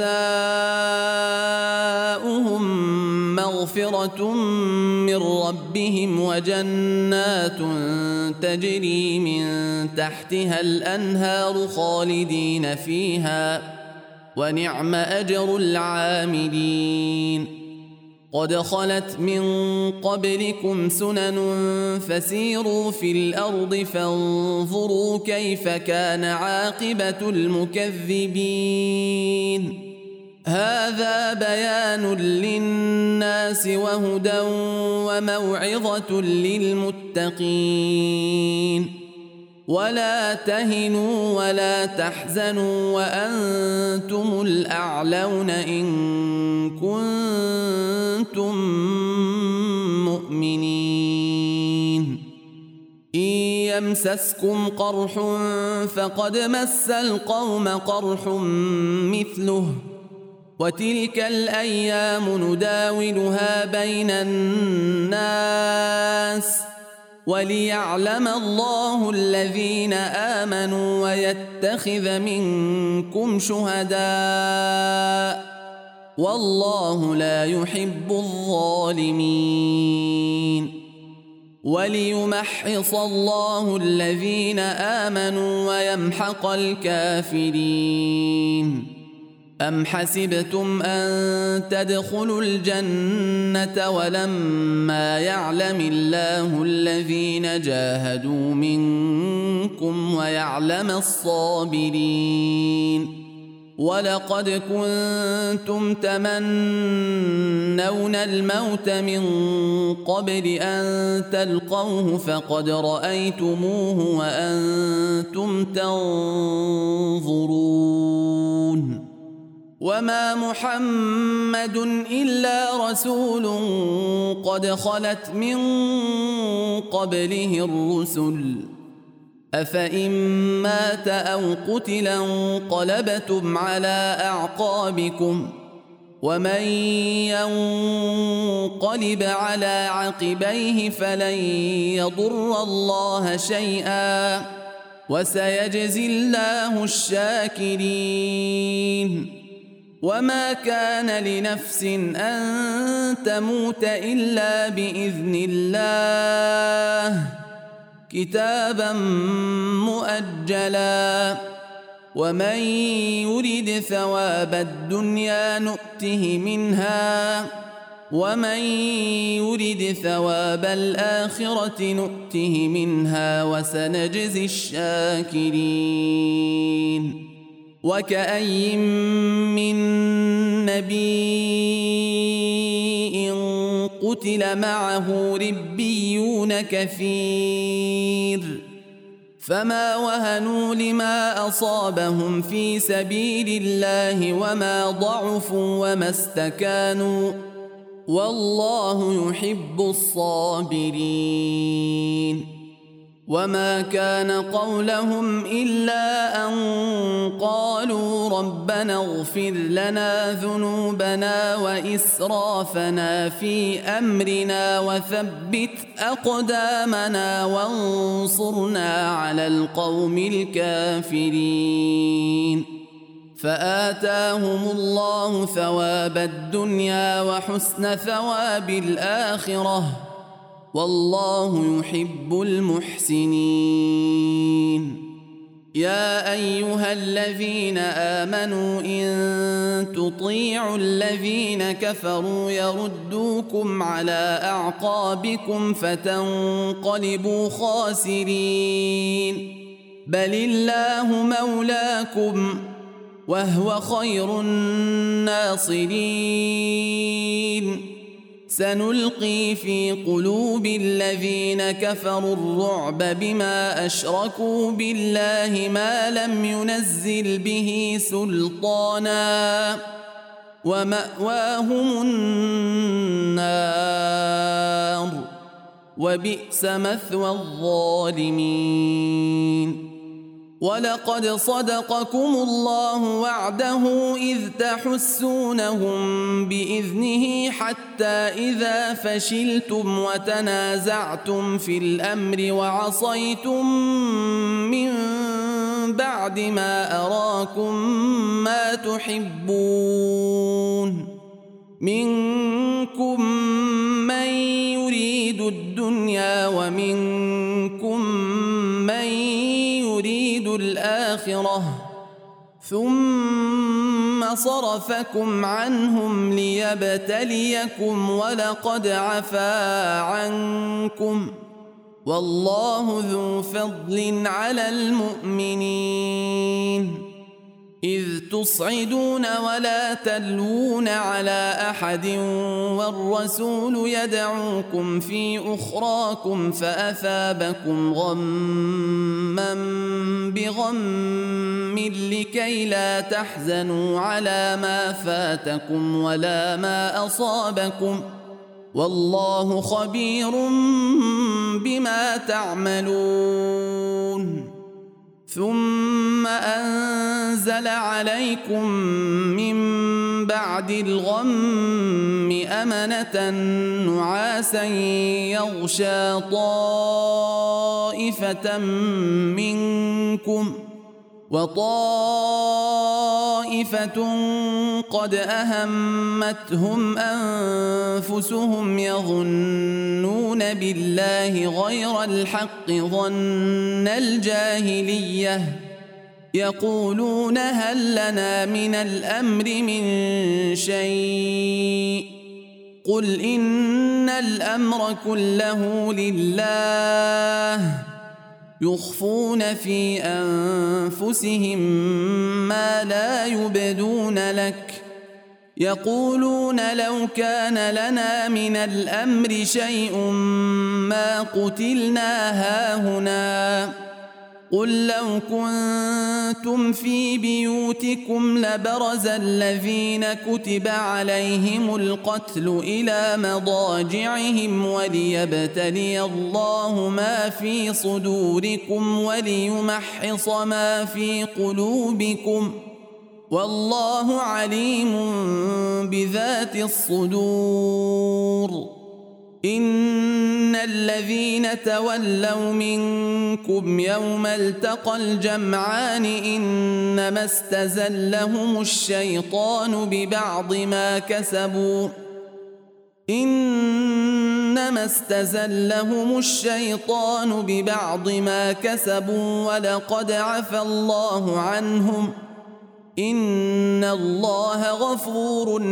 A: جزاؤهم مغفرة من ربهم وجنات تجري من تحتها الأنهار خالدين فيها ونعم أجر العاملين قد خلت من قبلكم سنن فسيروا في الأرض فانظروا كيف كان عاقبة المكذبين هذا بيان للناس وهدى وموعظة للمتقين ولا تهنوا ولا تحزنوا وأنتم الأعلون إن كنتم مؤمنين إن يمسسكم قرح فقد مس القوم قرح مثله وتلك الأيام نداولها بين الناس وليعلم الله الذين آمنوا ويتخذ منكم شهداء والله لا يحب الظالمين وليمحص الله الذين آمنوا ويمحق الكافرين أم حسبتم أن تدخلوا الجنة ولما يعلم الله الذين جاهدوا منكم ويعلم الصابرين ولقد كنتم تمنون الموت من قبل أن تلقوه فقد رأيتموه وأنتم تنظرون وما محمد إلا رسول قد خلت من قبله الرسل أفإن مات أو قتل انقلبتم على أعقابكم ومن ينقلب على عقبيه فلن يضر الله شيئا وسيجزي الله الشاكرين وما كان لنفس أن تموت إلا بإذن الله كتابا مؤجلا ومن يرد ثواب الدنيا نؤته منها ومن يرد ثواب الآخرة نؤته منها وسنجزي الشاكرين وكأي من نبي قتل معه ربيون كثير فما وهنوا لما أصابهم في سبيل الله وما ضعفوا وما استكانوا والله يحب الصابرين وما كان قولهم إلا أن قالوا ربنا اغفر لنا ذنوبنا وإسرافنا في أمرنا وثبت أقدامنا وانصرنا على القوم الكافرين فآتاهم الله ثواب الدنيا وحسن ثواب الآخرة والله يحب المحسنين يا أيها الذين آمنوا إن تطيعوا الذين كفروا يردوكم على أعقابكم فتنقلبوا خاسرين بل الله مولاكم وهو خير الناصرين سنلقي في قلوب الذين كفروا الرعب بما أشركوا بالله ما لم ينزل به سلطانا ومأواهم النار وبئس مثوى الظالمين ولقد صدقكم الله وعده إذ تحسونهم بإذنه حتى إذا فشلتم وتنازعتم في الأمر وعصيتم من بعد ما أراكم ما تحبون منكم من يريد الدنيا ومنكم من يريد الآخرة ثم صرفكم عنهم ليبتليكم ولقد عفا عنكم والله ذو فضل على المؤمنين إذ تصعدون ولا تلوون على أحد والرسول يدعوكم في أخراكم فأثابكم غما بغم لكي لا تحزنوا على ما فاتكم ولا ما أصابكم والله خبير بما تعملون ثم أنزل عليكم من بعد الغم أمنة نعاسا يغشى طائفة منكم وطائفة قد أهمتهم أنفسهم يظنون بالله غير الحق ظن الجاهلية يقولون هل لنا من الأمر من شيء قل إن الأمر كله لله يخفون في أنفسهم ما لا يبدون لك يقولون لو كان لنا من الأمر شيء ما قتلنا هاهنا قل لو كنتم في بيوتكم لبرز الذين كتب عليهم القتل إلى مضاجعهم وليبتلي الله ما في صدوركم وليمحص ما في قلوبكم والله عليم بذات الصدور إن الذين تولوا منكم يوم التقى الجمعان إنما استزلهم الشيطان ببعض ما كسبوا إنما استزلهم الشيطان ببعض ما كسبوا ولقد عفى الله عنهم إن الله غفور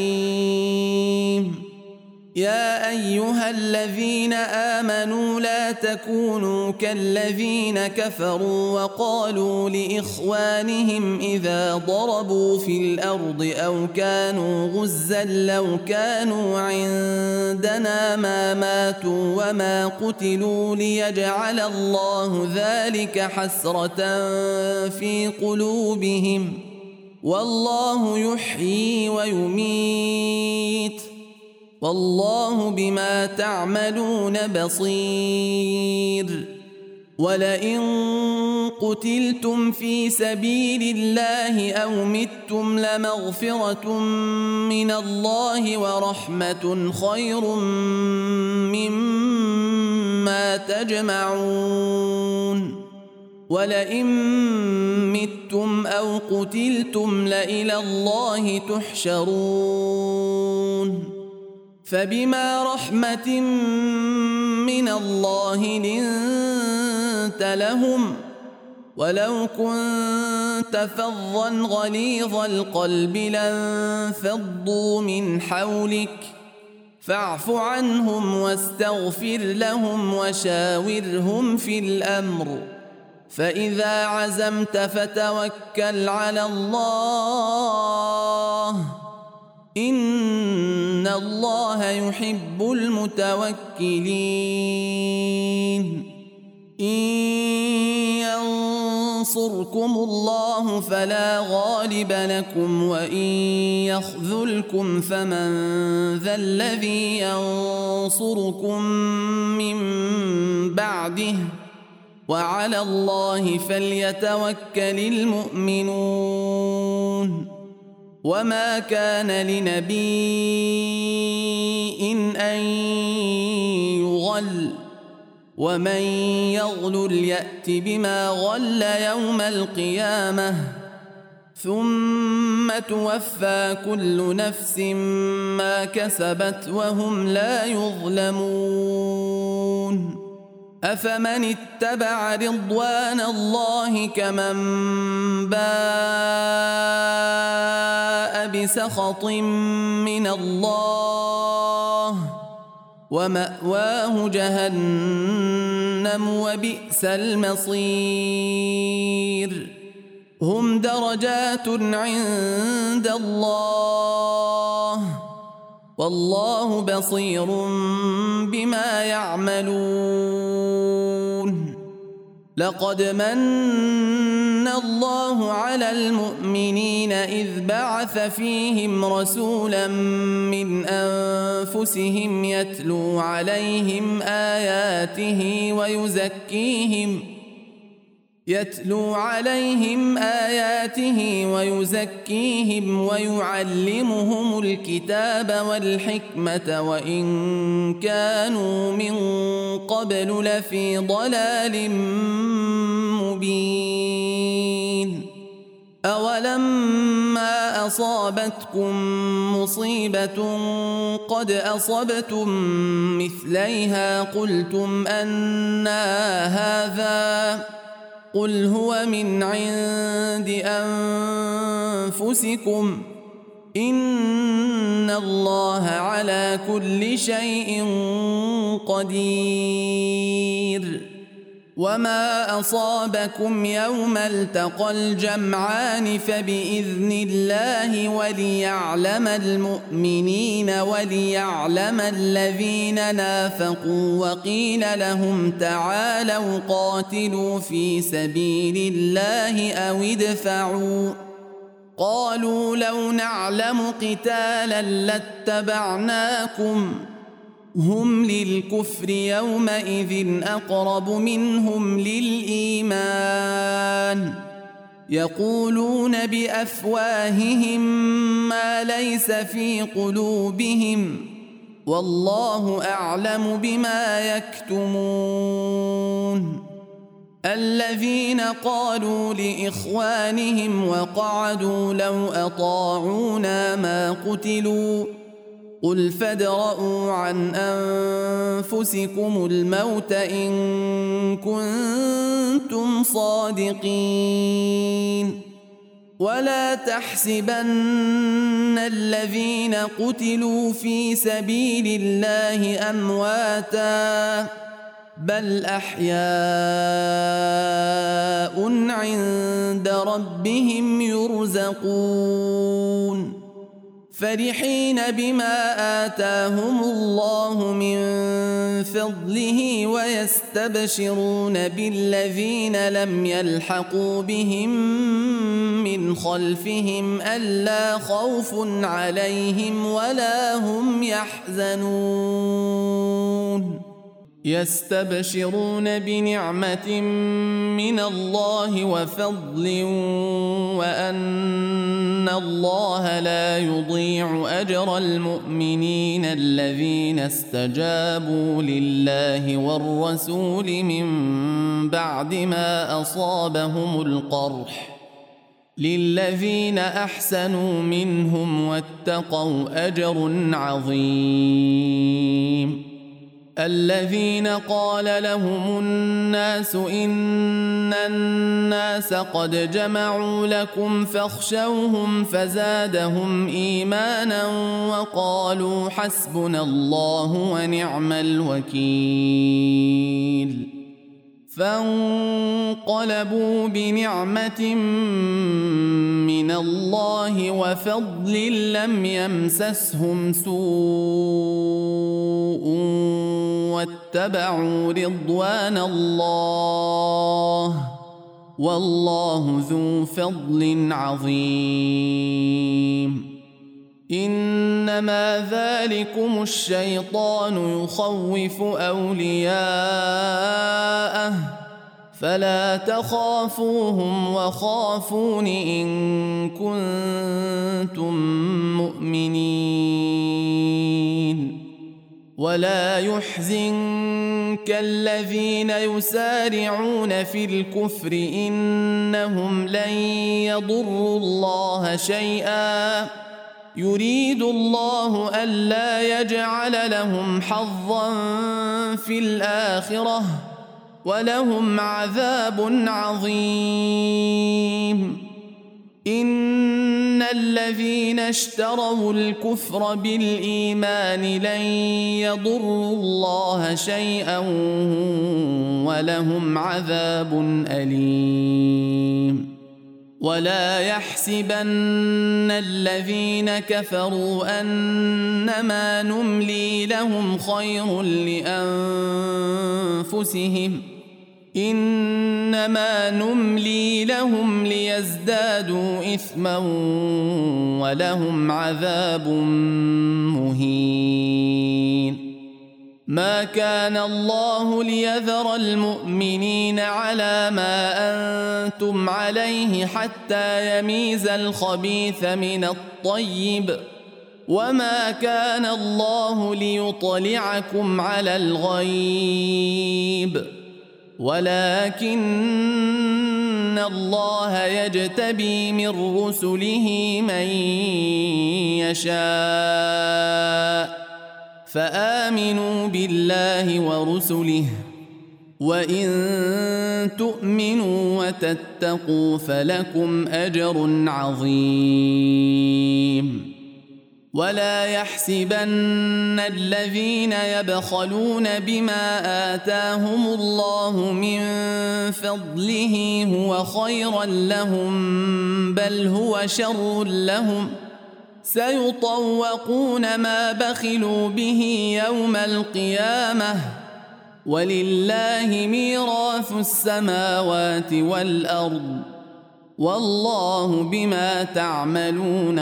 A: حليم يا أيها الذين آمنوا لا تكونوا كالذين كفروا وقالوا لإخوانهم إذا ضربوا في الأرض أو كانوا غزا لو كانوا عندنا ما ماتوا وما قتلوا ليجعل الله ذلك حسرة في قلوبهم والله يحيي ويميت والله بما تعملون بصير ولئن قتلتم في سبيل الله أو متم لمغفرة من الله ورحمة خير مما تجمعون ولئن متم أو قتلتم لإلى الله تحشرون فبما رحمة من الله لنت لهم ولو كنت فظا غليظ القلب لانفضوا من حولك فاعف عنهم واستغفر لهم وشاورهم في الأمر فإذا عزمت فتوكل على الله إن الله يحب المتوكلين إن ينصركم الله فلا غالب لكم وإن يخذلكم فمن ذا الذي ينصركم من بعده وعلى الله فليتوكل المؤمنون وما كان لنبي أن يغل ومن يغلل يأت بما غل يوم القيامة ثم توفى كل نفس ما كسبت وهم لا يظلمون أفمن اتبع رضوان الله كمن باء بسخط من الله ومأواه جهنم وبئس المصير هم درجات عند الله والله بصير بما يعملون لقد من الله على المؤمنين إذ بعث فيهم رسولا من أنفسهم يتلو عليهم آياته ويزكيهم يتلو عليهم آياته ويزكيهم ويعلمهم الكتاب والحكمة وإن كانوا من قبل لفي ضلال مبين. أولما أصابتكم مصيبة قد أصبتم مثليها قلتم أنى هذا قل هو من عند أنفسكم إن الله على كل شيء قدير. وما أصابكم يوم التقى الجمعان فبإذن الله وليعلم المؤمنين وليعلم الذين نافقوا. وقيل لهم تعالوا قاتلوا في سبيل الله أو ادفعوا قالوا لو نعلم قتالا لاتبعناكم هم للكفر يومئذ أقرب منهم للإيمان يقولون بأفواههم ما ليس في قلوبهم والله أعلم بما يكتمون. الذين قالوا لإخوانهم وقعدوا لو أطاعونا ما قتلوا قل فادرءوا عن أنفسكم الموت إن كنتم صادقين. ولا تحسبن الذين قتلوا في سبيل الله أمواتا بل أحياء عند ربهم يرزقون فرحين بما آتاهم الله من فضله ويستبشرون بالذين لم يلحقوا بهم من خلفهم ألا خوف عليهم ولا هم يحزنون. يستبشرون بنعمة من الله وفضل وأن الله لا يضيع أجر المؤمنين الذين استجابوا لله والرسول من بعد ما أصابهم القرح للذين أحسنوا منهم واتقوا أجر عظيم. الذين قال لهم الناس إن الناس قد جمعوا لكم فاخشوهم فزادهم إيمانا وقالوا حسبنا الله ونعم الوكيل. فانقلبوا بنعمة من الله وفضل لم يمسسهم سوء واتبعوا رضوان الله والله ذو فضل عظيم. إنما ذلكم الشيطان يخوف أولياءه فلا تخافوهم وخافون إن كنتم مؤمنين. ولا يحزنك الذين يسارعون في الكفر إنهم لن يضروا الله شيئا يريد الله ألا يجعل لهم حظا في الآخرة ولهم عذاب عظيم. إن الذين اشتروا الكفر بالإيمان لن يضروا الله شيئا ولهم عذاب أليم. ولا يحسبن الذين كفروا أنما نملي لهم خير لأنفسهم إنما نملي لهم ليزدادوا إثما ولهم عذاب مهين. ما كان الله ليذر المؤمنين على ما أنتم عليه حتى يميز الخبيث من الطيب، وما كان الله ليطلعكم على الغيب، ولكن الله يجتبي من رسله من يشاء، فآمنوا بالله ورسله، وإن تؤمنوا وتتقوا فلكم أجر عظيم. ولا يحسبن الذين يبخلون بما آتاهم الله من فضله هو خيرا لهم، بل هو شر لهم، سيطوقون ما بخلوا به يوم القيامة، ولله ميراث السماوات والأرض، والله بما تعملون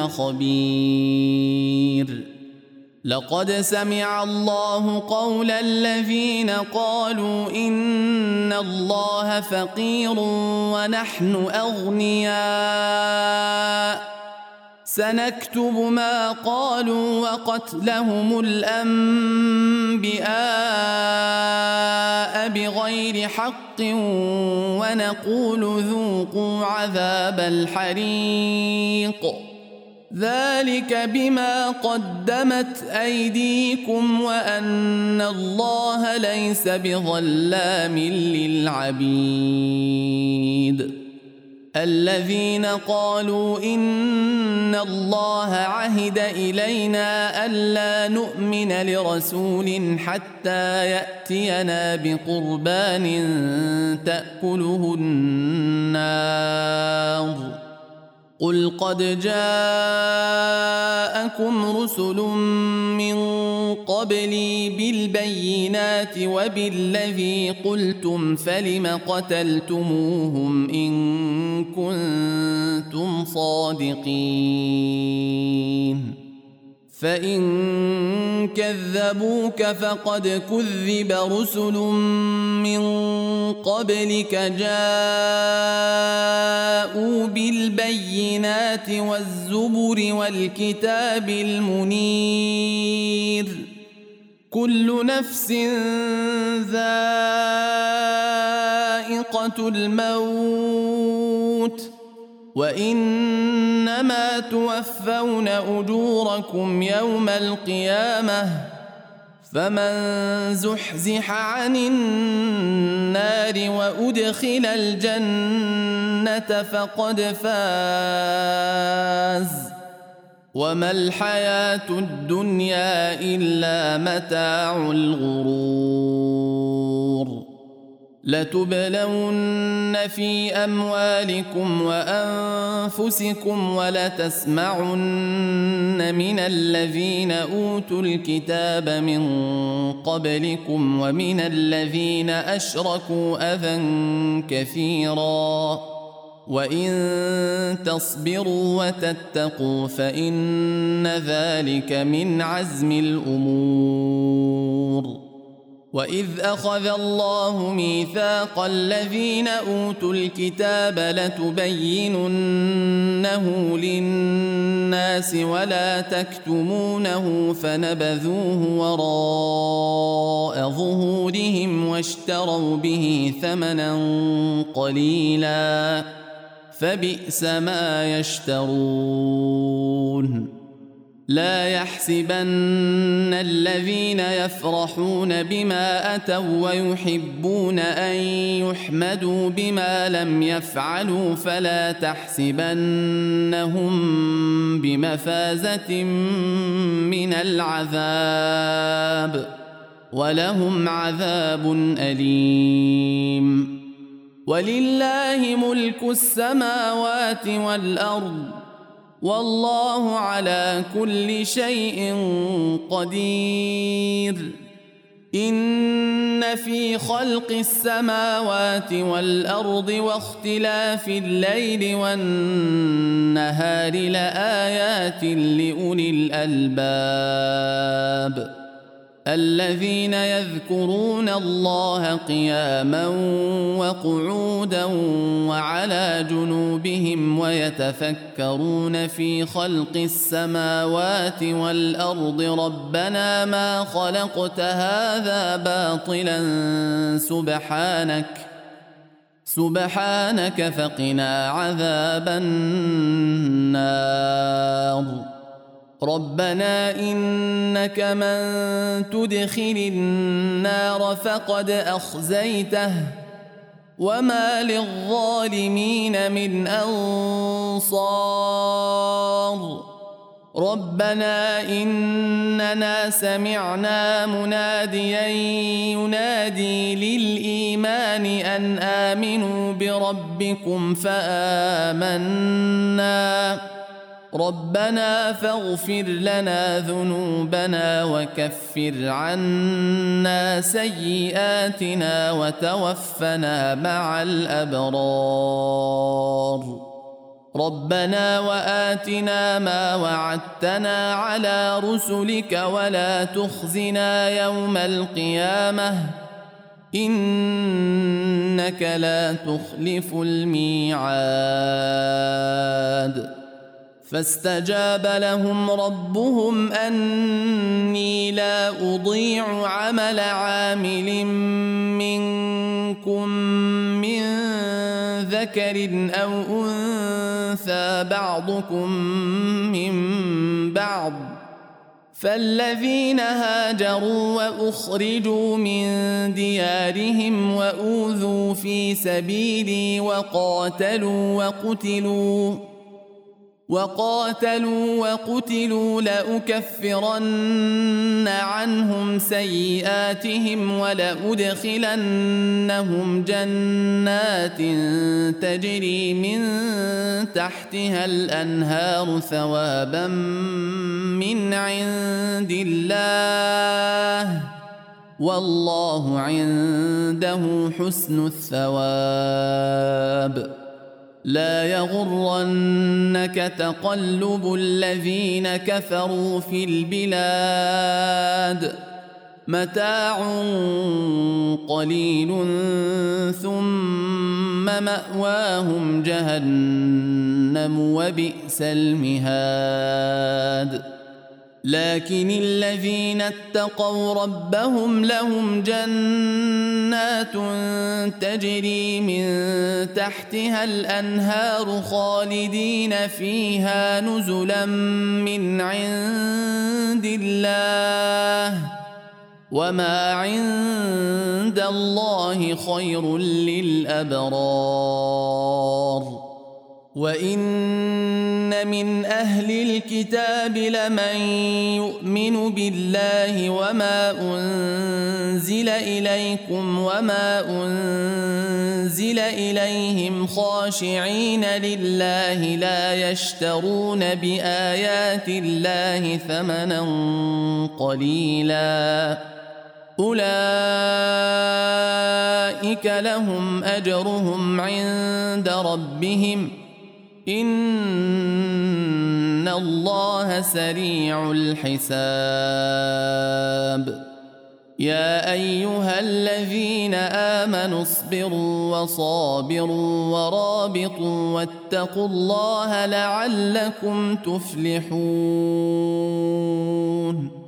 A: خبير. لقد سمع الله قول الذين قالوا إن الله فقير ونحن أغنياء، سنكتب ما قالوا وقتلهم الأنبياء بغير حق، ونقول ذوقوا عذاب الحريق، ذلك بما قدمت أيديكم وأن الله ليس بظلام للعبيد. الذين قالوا إن الله عهد إلينا ألا نؤمن لرسول حتى يأتينا بقربان تأكله النار، قل قد جاءكم رسل من قبلي بالبينات وبالذي قلتم فلم قتلتموهم إن كنتم صادقين. فإن كذبوك فقد كذب رسل من قبلك جاءوا بالبينات والزبر والكتاب المنير، كل نفس ذائقة الموت، وإنما توفون أجوركم يوم القيامة، فمن زحزح عن النار وأدخل الجنة فقد فاز، وما الحياة الدنيا إلا متاع الغرور. لتبلون في أموالكم وأنفسكم ولتسمعن من الذين أوتوا الكتاب من قبلكم ومن الذين أشركوا أذى كثيرا، وإن تصبروا وتتقوا فإن ذلك من عزم الأمور. وإذ أخذ الله ميثاق الذين أوتوا الكتاب لتبيننه للناس ولا تكتمونه فنبذوه وراء ظهورهم واشتروا به ثمنا قليلا فبئس ما يشترون. لا يحسبن الذين يفرحون بما أتوا ويحبون أن يحمدوا بما لم يفعلوا فلا تحسبنهم بمفازة من العذاب، ولهم عذاب أليم. ولله ملك السماوات والأرض، والله على كل شيء قدير. إن في خلق السماوات والأرض واختلاف الليل والنهار لآيات لأولي الألباب. الذين يذكرون الله قياما وقعودا وعلى جنوبهم ويتفكرون في خلق السماوات والأرض ربنا ما خلقت هذا باطلا سبحانك سبحانك فقنا عذاب النار ربنا إنك من تدخل النار فقد أخزيته وما للظالمين من أنصار ربنا إننا سمعنا مناديا ينادي للإيمان أن آمنوا بربكم فآمنا ربنا فاغفر لنا ذنوبنا وكفر عنا سيئاتنا وتوفنا مع الأبرار ربنا وآتنا ما وعدتنا على رسلك ولا تخزنا يوم القيامة إنك لا تخلف الميعاد فاستجاب لهم ربهم أني لا أضيع عمل عامل منكم من ذكر أو أنثى بعضكم من بعض فالذين هاجروا وأخرجوا من ديارهم وأوذوا في سبيلي وقاتلوا وقتلوا وقاتلوا وقتلوا لأكفرن عنهم سيئاتهم ولأدخلنهم جنات تجري من تحتها الأنهار ثوابا من عند الله والله عنده حسن الثواب لا يغرنك تقلب الذين كفروا في البلاد متاع قليل ثم مأواهم جهنم وبئس المهاد لكن الذين اتقوا ربهم لهم جنات تجري من تحتها الأنهار خالدين فيها نزلا من عند الله وما عند الله خير للأبرار وإن من أهل الكتاب لمن يؤمن بالله وما أنزل إليكم وما أنزل إليهم خاشعين لله لا يشترون بآيات الله ثمنا قليلا أولئك لهم أجرهم عند ربهم إن الله سريع الحساب يا أيها الذين آمنوا اصبروا وصابروا ورابطوا واتقوا الله لعلكم تفلحون